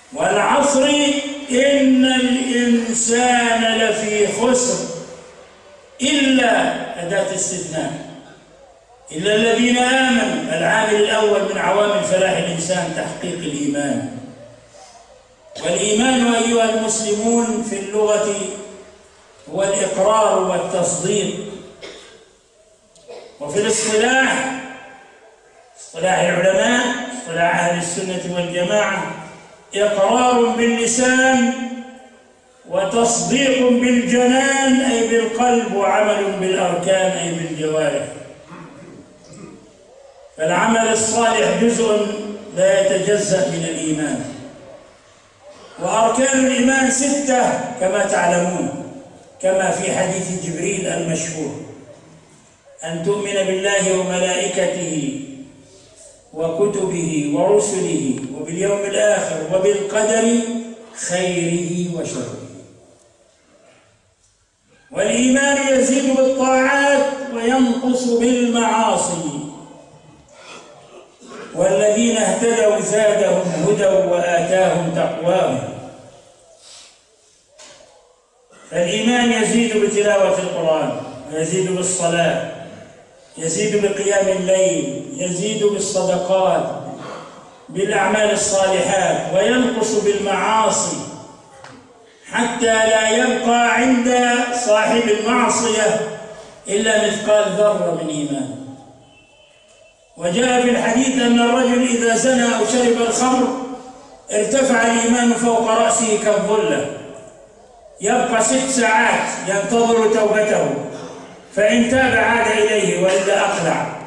والعصر إن الإنسان لفي خسر إلا أداة استثناء، إلا الذين آمنوا. العامل الأول من عوامل فلاح الإنسان تحقيق الإيمان. والإيمان أيها المسلمون في اللغة هو الإقرار والتصديق، وفي الاصطلاح اصطلاح العلماء اصطلاح أهل السنة والجماعة إقرار باللسان وتصديق بالجنان أي بالقلب، وعمل بالأركان أي بالجوارح. فالعمل الصالح جزء لا يتجزأ من الإيمان، وأركان الإيمان 6 كما تعلمون، كما في حديث جبريل المشهور: أن تؤمن بالله وملائكته وكتبه ورسله وباليوم الآخر وبالقدر خيره وشره. والإيمان يزيد بالطاعات وينقص بالمعاصي. والذين اهتدوا زادهم هدى وآتاهم تقواهم. فالإيمان يزيد بتلاوة القرآن، ويزيد بالصلاة، يزيد بقيام الليل، يزيد بالصدقات، بالأعمال الصالحات، وينقص بالمعاصي حتى لا يبقى عند صاحب المعصية إلا مثقال ذرة من إيمان. وجاء في الحديث أن الرجل إذا زنى أو شرب الخمر ارتفع الإيمان فوق رأسه كالظلة، يبقى 6 ساعات ينتظر توبته، فإن تاب عاد إليه وإلا أقلع.